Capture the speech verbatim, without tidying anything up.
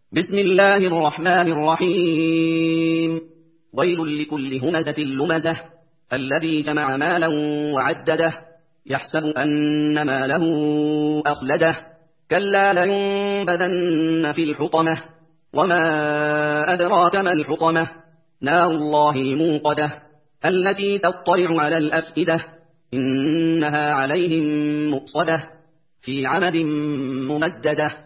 بسم الله الرحمن الرحيم. ويل لكل همزة لمزة الذي جمع مالا وعدده يحسب أن ماله أخلده كلا لينبذن في الحطمة وما أدراك ما الحطمة نار الله الموقدة التي تطلع على الأفئدة إنها عليهم مؤصدة في عمد ممددة.